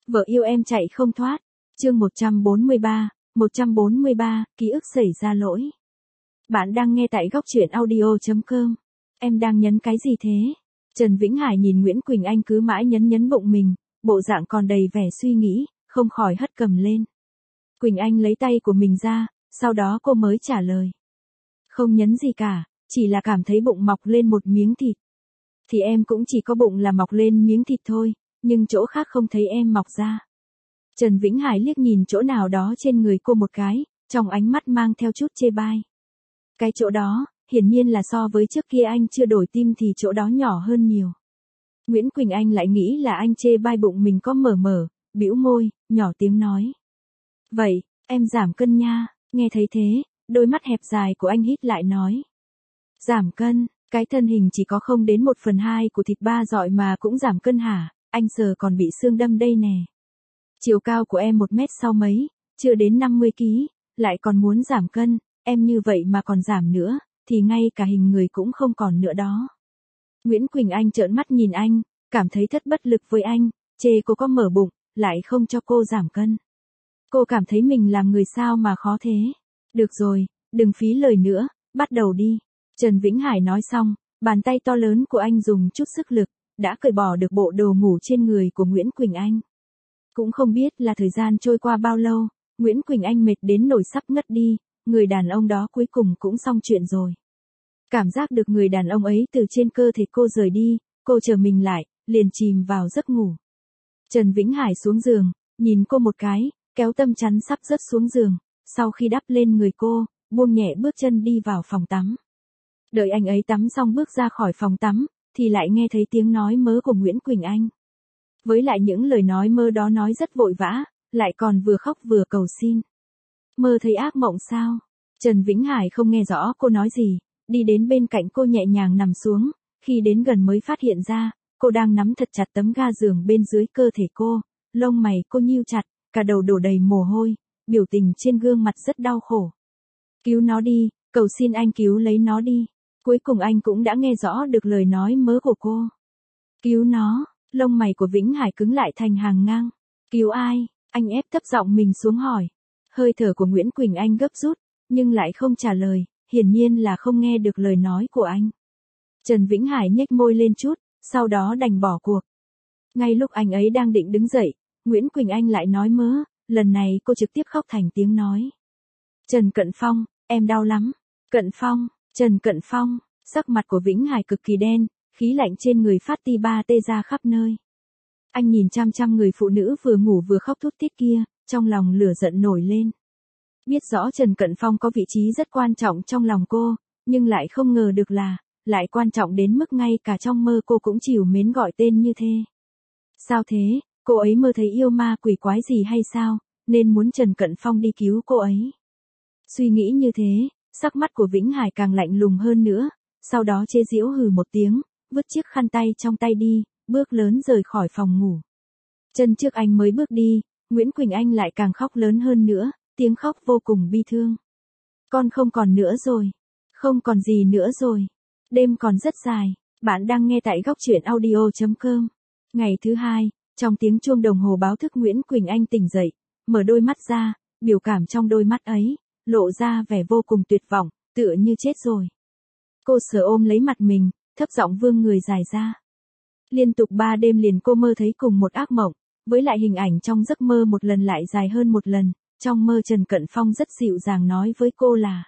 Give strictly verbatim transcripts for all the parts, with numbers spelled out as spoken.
Vợ yêu em chạy không thoát. Chương một trăm bốn mươi ba, một trăm bốn mươi ba, ký ức xảy ra lỗi. Bạn đang nghe tại góc truyện audio chấm com. Em đang nhấn cái gì thế? Trần Vĩnh Hải nhìn Nguyễn Quỳnh Anh cứ mãi nhấn nhấn bụng mình, bộ dạng còn đầy vẻ suy nghĩ, không khỏi hất cầm lên. Quỳnh Anh lấy tay của mình ra, sau đó cô mới trả lời. Không nhấn gì cả, chỉ là cảm thấy bụng mọc lên một miếng thịt. Thì em cũng chỉ có bụng là mọc lên miếng thịt thôi, nhưng chỗ khác không thấy em mọc ra. Trần Vĩnh Hải liếc nhìn chỗ nào đó trên người cô một cái, trong ánh mắt mang theo chút chê bai. Cái chỗ đó, hiển nhiên là so với trước kia anh chưa đổi tim thì chỗ đó nhỏ hơn nhiều. Nguyễn Quỳnh Anh lại nghĩ là anh chê bai bụng mình có mở mở, bĩu môi, nhỏ tiếng nói. Vậy, em giảm cân nha, nghe thấy thế, đôi mắt hẹp dài của anh hít lại nói. Giảm cân, cái thân hình chỉ có không đến một phần hai của thịt ba dọi mà cũng giảm cân hả, anh sờ còn bị xương đâm đây nè. Chiều cao của em một mét sau mấy, chưa đến năm mươi ki lô gam, lại còn muốn giảm cân, em như vậy mà còn giảm nữa, thì ngay cả hình người cũng không còn nữa đó. Nguyễn Quỳnh Anh trợn mắt nhìn anh, cảm thấy thất bất lực với anh, chê cô có mở bụng, lại không cho cô giảm cân. Cô cảm thấy mình làm người sao mà khó thế. Được rồi, đừng phí lời nữa, bắt đầu đi. Trần Vĩnh Hải nói xong, bàn tay to lớn của anh dùng chút sức lực, đã cởi bỏ được bộ đồ ngủ trên người của Nguyễn Quỳnh Anh. Cũng không biết là thời gian trôi qua bao lâu, Nguyễn Quỳnh Anh mệt đến nỗi sắp ngất đi, người đàn ông đó cuối cùng cũng xong chuyện rồi. Cảm giác được người đàn ông ấy từ trên cơ thể cô rời đi, cô chờ mình lại, liền chìm vào giấc ngủ. Trần Vĩnh Hải xuống giường, nhìn cô một cái, kéo tâm chắn sắp rớt xuống giường, sau khi đắp lên người cô, buông nhẹ bước chân đi vào phòng tắm. Đợi anh ấy tắm xong bước ra khỏi phòng tắm, thì lại nghe thấy tiếng nói mớ của Nguyễn Quỳnh Anh. Với lại những lời nói mơ đó nói rất vội vã, lại còn vừa khóc vừa cầu xin. Mơ thấy ác mộng sao? Trần Vĩnh Hải không nghe rõ cô nói gì, đi đến bên cạnh cô nhẹ nhàng nằm xuống, khi đến gần mới phát hiện ra, cô đang nắm thật chặt tấm ga giường bên dưới cơ thể cô, lông mày cô nhíu chặt, cả đầu đổ đầy mồ hôi, biểu tình trên gương mặt rất đau khổ. Cứu nó đi, cầu xin anh cứu lấy nó đi. Cuối cùng anh cũng đã nghe rõ được lời nói mớ của cô. Cứu nó, lông mày của Vĩnh Hải cứng lại thành hàng ngang. Cứu ai? Anh ép thấp giọng mình xuống hỏi. Hơi thở của Nguyễn Quỳnh Anh gấp rút, nhưng lại không trả lời, hiển nhiên là không nghe được lời nói của anh. Trần Vĩnh Hải nhếch môi lên chút, sau đó đành bỏ cuộc. Ngay lúc anh ấy đang định đứng dậy, Nguyễn Quỳnh Anh lại nói mớ, lần này cô trực tiếp khóc thành tiếng nói. Trần Cận Phong, em đau lắm. Cận Phong, Trần Cận Phong, sắc mặt của Vĩnh Hải cực kỳ đen, khí lạnh trên người phát ti ba tê ra khắp nơi. Anh nhìn chăm chăm người phụ nữ vừa ngủ vừa khóc thút thít kia, trong lòng lửa giận nổi lên. Biết rõ Trần Cận Phong có vị trí rất quan trọng trong lòng cô, nhưng lại không ngờ được là, lại quan trọng đến mức ngay cả trong mơ cô cũng trìu mến gọi tên như thế. Sao thế, cô ấy mơ thấy yêu ma quỷ quái gì hay sao, nên muốn Trần Cận Phong đi cứu cô ấy. Suy nghĩ như thế, sắc mắt của Vĩnh Hải càng lạnh lùng hơn nữa, sau đó chế giễu hừ một tiếng, vứt chiếc khăn tay trong tay đi, bước lớn rời khỏi phòng ngủ. Chân trước anh mới bước đi, Nguyễn Quỳnh Anh lại càng khóc lớn hơn nữa, tiếng khóc vô cùng bi thương. Con không còn nữa rồi, không còn gì nữa rồi, đêm còn rất dài, bạn đang nghe tại góc truyện audio chấm com. Ngày thứ hai, trong tiếng chuông đồng hồ báo thức Nguyễn Quỳnh Anh tỉnh dậy, mở đôi mắt ra, biểu cảm trong đôi mắt ấy, lộ ra vẻ vô cùng tuyệt vọng, tựa như chết rồi. Cô sờ ôm lấy mặt mình, thấp giọng vương người dài ra. Liên tục ba đêm liền cô mơ thấy cùng một ác mộng, với lại hình ảnh trong giấc mơ một lần lại dài hơn một lần, trong mơ Trần Cận Phong rất dịu dàng nói với cô là: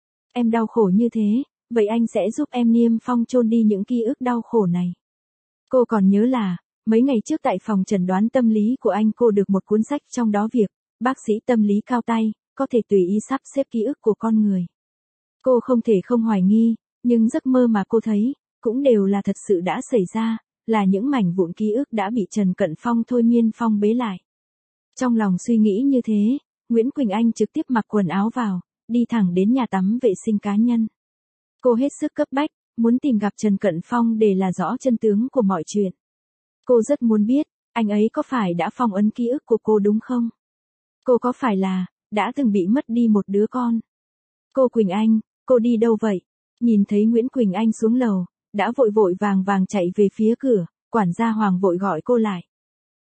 Em đau khổ như thế, vậy anh sẽ giúp em niêm phong chôn đi những ký ức đau khổ này. Cô còn nhớ là, mấy ngày trước tại phòng chẩn đoán tâm lý của anh cô được một cuốn sách trong đó việc, bác sĩ tâm lý cao tay, có thể tùy ý sắp xếp ký ức của con người. Cô không thể không hoài nghi, nhưng giấc mơ mà cô thấy, cũng đều là thật sự đã xảy ra, là những mảnh vụn ký ức đã bị Trần Cận Phong thôi miên phong bế lại. Trong lòng suy nghĩ như thế, Nguyễn Quỳnh Anh trực tiếp mặc quần áo vào, đi thẳng đến nhà tắm vệ sinh cá nhân. Cô hết sức cấp bách, muốn tìm gặp Trần Cận Phong để là rõ chân tướng của mọi chuyện. Cô rất muốn biết, anh ấy có phải đã phong ấn ký ức của cô đúng không? Cô có phải là, đã từng bị mất đi một đứa con? Cô Quỳnh Anh, cô đi đâu vậy? Nhìn thấy Nguyễn Quỳnh Anh xuống lầu, đã vội vội vàng vàng chạy về phía cửa, quản gia Hoàng vội gọi cô lại.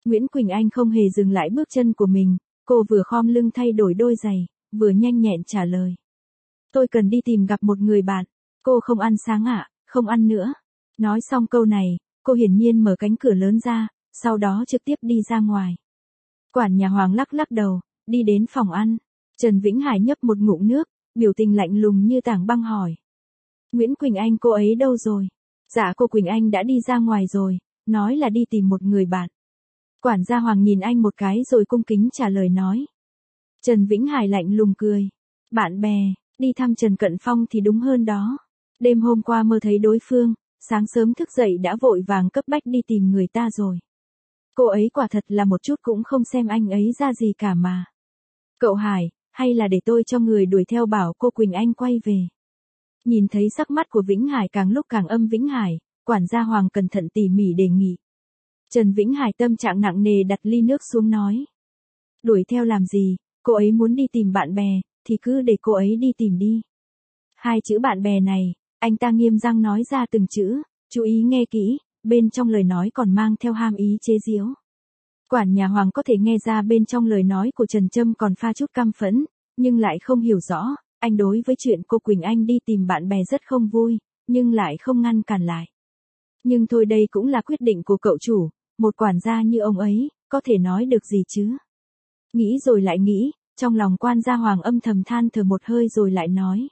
Nguyễn Quỳnh Anh không hề dừng lại bước chân của mình, cô vừa khom lưng thay đổi đôi giày, vừa nhanh nhẹn trả lời. Tôi cần đi tìm gặp một người bạn. Cô không ăn sáng ạ, không ăn nữa. Nói xong câu này, cô hiển nhiên mở cánh cửa lớn ra, sau đó trực tiếp đi ra ngoài. Quản nhà Hoàng lắc lắc đầu, đi đến phòng ăn. Trần Vĩnh Hải nhấp một ngụm nước, biểu tình lạnh lùng như tảng băng hỏi. Nguyễn Quỳnh Anh cô ấy đâu rồi? Dạ cô Quỳnh Anh đã đi ra ngoài rồi, nói là đi tìm một người bạn. Quản gia Hoàng nhìn anh một cái rồi cung kính trả lời nói. Trần Vĩnh Hải lạnh lùng cười. Bạn bè, đi thăm Trần Cận Phong thì đúng hơn đó. Đêm hôm qua mơ thấy đối phương, sáng sớm thức dậy đã vội vàng cấp bách đi tìm người ta rồi. Cô ấy quả thật là một chút cũng không xem anh ấy ra gì cả mà. Cậu Hải, hay là để tôi cho người đuổi theo bảo cô Quỳnh Anh quay về. Nhìn thấy sắc mắt của Vĩnh Hải càng lúc càng âm Vĩnh Hải, quản gia Hoàng cẩn thận tỉ mỉ đề nghị. Trần Vĩnh Hải tâm trạng nặng nề đặt ly nước xuống nói. Đuổi theo làm gì, cô ấy muốn đi tìm bạn bè, thì cứ để cô ấy đi tìm đi. Hai chữ bạn bè này, anh ta nghiêm răng nói ra từng chữ, chú ý nghe kỹ, bên trong lời nói còn mang theo hàm ý chế giễu. Quản nhà Hoàng có thể nghe ra bên trong lời nói của Trần Trâm còn pha chút căm phẫn, nhưng lại không hiểu rõ, anh đối với chuyện cô Quỳnh Anh đi tìm bạn bè rất không vui, nhưng lại không ngăn cản lại. Nhưng thôi đây cũng là quyết định của cậu chủ, một quản gia như ông ấy, có thể nói được gì chứ? Nghĩ rồi lại nghĩ, trong lòng quan gia Hoàng âm thầm than thở một hơi rồi lại nói.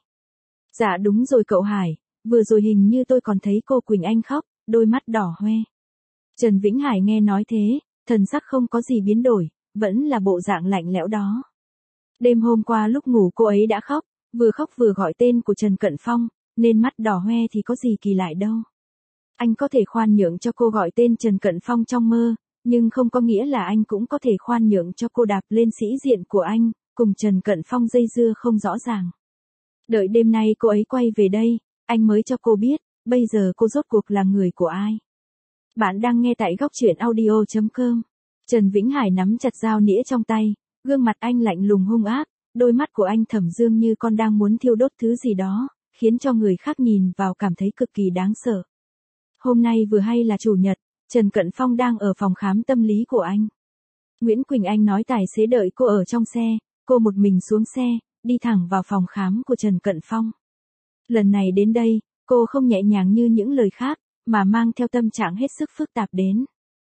Dạ đúng rồi cậu Hải, vừa rồi hình như tôi còn thấy cô Quỳnh Anh khóc, đôi mắt đỏ hoe. Trần Vĩnh Hải nghe nói thế, thần sắc không có gì biến đổi, vẫn là bộ dạng lạnh lẽo đó. Đêm hôm qua lúc ngủ cô ấy đã khóc, vừa khóc vừa gọi tên của Trần Cận Phong, nên mắt đỏ hoe thì có gì kỳ lạ đâu. Anh có thể khoan nhượng cho cô gọi tên Trần Cận Phong trong mơ, nhưng không có nghĩa là anh cũng có thể khoan nhượng cho cô đạp lên sĩ diện của anh, cùng Trần Cận Phong dây dưa không rõ ràng. Đợi đêm nay cô ấy quay về đây, anh mới cho cô biết, bây giờ cô rốt cuộc là người của ai. Bạn đang nghe tại góc truyện audio chấm com. Trần Vĩnh Hải nắm chặt dao nĩa trong tay, gương mặt anh lạnh lùng hung ác, đôi mắt của anh thẩm dương như con đang muốn thiêu đốt thứ gì đó, khiến cho người khác nhìn vào cảm thấy cực kỳ đáng sợ. Hôm nay vừa hay là chủ nhật, Trần Cận Phong đang ở phòng khám tâm lý của anh. Nguyễn Quỳnh Anh nói tài xế đợi cô ở trong xe, cô một mình xuống xe, đi thẳng vào phòng khám của Trần Cận Phong. Lần này đến đây, cô không nhẹ nhàng như những lời khác, mà mang theo tâm trạng hết sức phức tạp đến.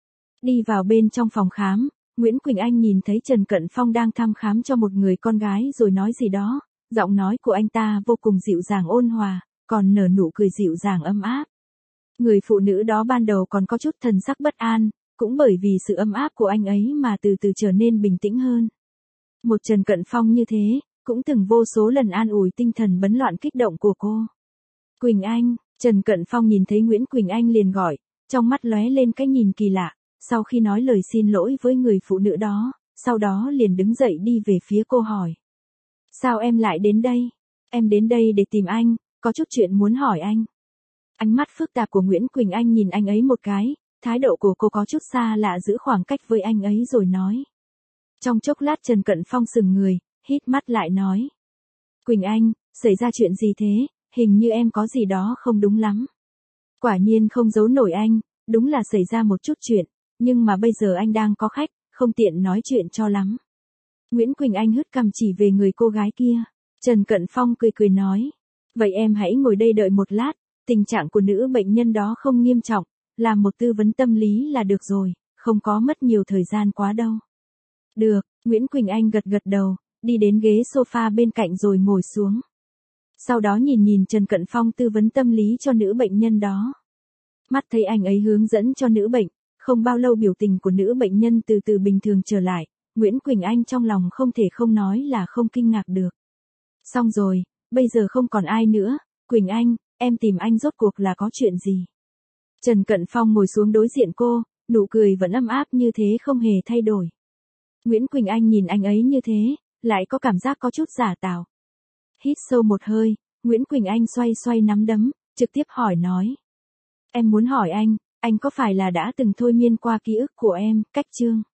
Đi vào bên trong phòng khám, Nguyễn Quỳnh Anh nhìn thấy Trần Cận Phong đang thăm khám cho một người con gái rồi nói gì đó, giọng nói của anh ta vô cùng dịu dàng ôn hòa, còn nở nụ cười dịu dàng ấm áp. Người phụ nữ đó ban đầu còn có chút thần sắc bất an, cũng bởi vì sự ấm áp của anh ấy mà từ từ trở nên bình tĩnh hơn. Một Trần Cận Phong như thế, cũng từng vô số lần an ủi tinh thần bấn loạn kích động của cô. Quỳnh Anh, Trần Cận Phong nhìn thấy Nguyễn Quỳnh Anh liền gọi, trong mắt lóe lên cái nhìn kỳ lạ, sau khi nói lời xin lỗi với người phụ nữ đó, sau đó liền đứng dậy đi về phía cô hỏi. Sao em lại đến đây? Em đến đây để tìm anh, có chút chuyện muốn hỏi anh. Ánh mắt phức tạp của Nguyễn Quỳnh Anh nhìn anh ấy một cái, thái độ của cô có chút xa lạ giữ khoảng cách với anh ấy rồi nói. Trong chốc lát Trần Cận Phong sừng người, hít mắt lại nói. Quỳnh Anh, xảy ra chuyện gì thế, hình như em có gì đó không đúng lắm. Quả nhiên không giấu nổi anh, đúng là xảy ra một chút chuyện, nhưng mà bây giờ anh đang có khách, không tiện nói chuyện cho lắm. Nguyễn Quỳnh Anh hất cằm chỉ về người cô gái kia. Trần Cận Phong cười cười nói. Vậy em hãy ngồi đây đợi một lát, tình trạng của nữ bệnh nhân đó không nghiêm trọng, làm một tư vấn tâm lý là được rồi, không có mất nhiều thời gian quá đâu. Được, Nguyễn Quỳnh Anh gật gật đầu, đi đến ghế sofa bên cạnh rồi ngồi xuống. Sau đó nhìn nhìn Trần Cận Phong tư vấn tâm lý cho nữ bệnh nhân đó. Mắt thấy anh ấy hướng dẫn cho nữ bệnh, không bao lâu biểu tình của nữ bệnh nhân từ từ bình thường trở lại, Nguyễn Quỳnh Anh trong lòng không thể không nói là không kinh ngạc được. Xong rồi, bây giờ không còn ai nữa, Quỳnh Anh, em tìm anh rốt cuộc là có chuyện gì? Trần Cận Phong ngồi xuống đối diện cô, nụ cười vẫn ấm áp như thế không hề thay đổi. Nguyễn Quỳnh Anh nhìn anh ấy như thế, lại có cảm giác có chút giả tạo. Hít sâu một hơi, Nguyễn Quỳnh Anh xoay xoay nắm đấm, trực tiếp hỏi nói. Em muốn hỏi anh, anh có phải là đã từng thôi miên qua ký ức của em, Cách Trương?